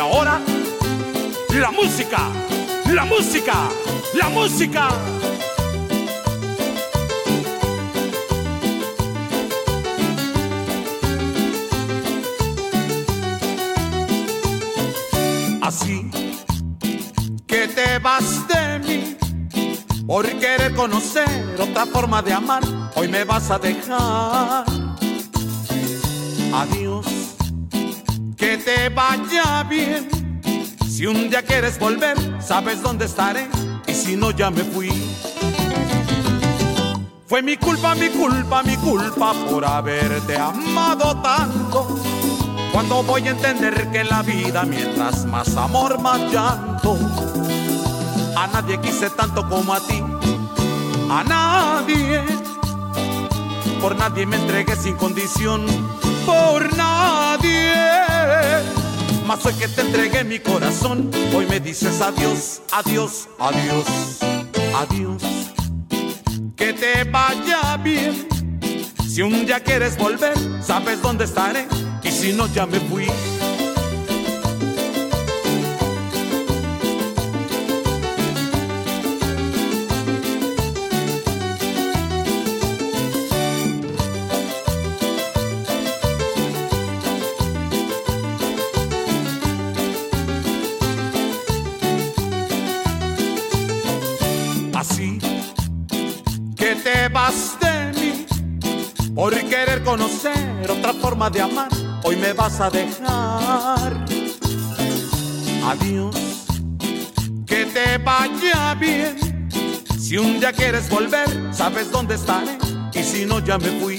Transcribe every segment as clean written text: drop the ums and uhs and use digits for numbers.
ahora, la música, la música, la música. Así que te vas de mí por querer conocer otra forma de amar, hoy me vas a dejar. Adiós, que te vaya bien. Si un día quieres volver, sabes dónde estaré, y si no ya me fui. Fue mi culpa, mi culpa, mi culpa por haberte amado tanto. ¿Cuándo voy a entender que en la vida mientras más amor, más llanto? A nadie quise tanto como a ti, a nadie. Por nadie me entregué sin condición, por nadie. Mas hoy que te entregué mi corazón, hoy me dices adiós, adiós, adiós, adiós. Que te vaya bien. Si un día quieres volver, sabes dónde estaré, y si no ya me fui. Así que te vas de mí por querer conocer otra forma de amar, hoy me vas a dejar. Adiós, que te vaya bien. Si un día quieres volver, sabes dónde estaré, y si no ya me fui.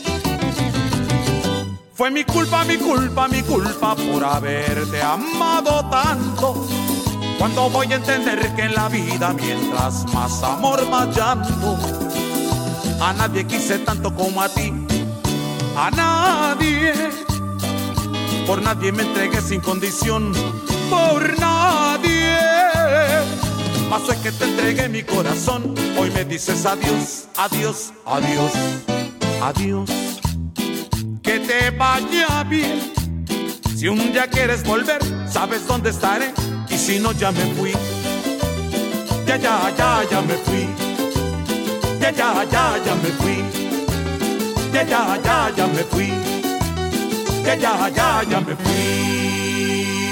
Fue mi culpa, mi culpa, mi culpa por haberte amado tanto. ¿Cuándo voy a entender que en la vida mientras más amor, más llanto? A nadie quise tanto como a ti, a nadie. Por nadie me entregué sin condición, por nadie. Mas hoy que te entregué mi corazón, hoy me dices adiós, adiós, adiós, adiós. Que te vaya bien. Si un día quieres volver, sabes dónde estaré, y si no ya me fui. Ya, ya, ya, ya me fui. Ya, ya, ya, ya me fui. Ya, ya, ya, ya me fui. Ya, ya, ya, ya me fui.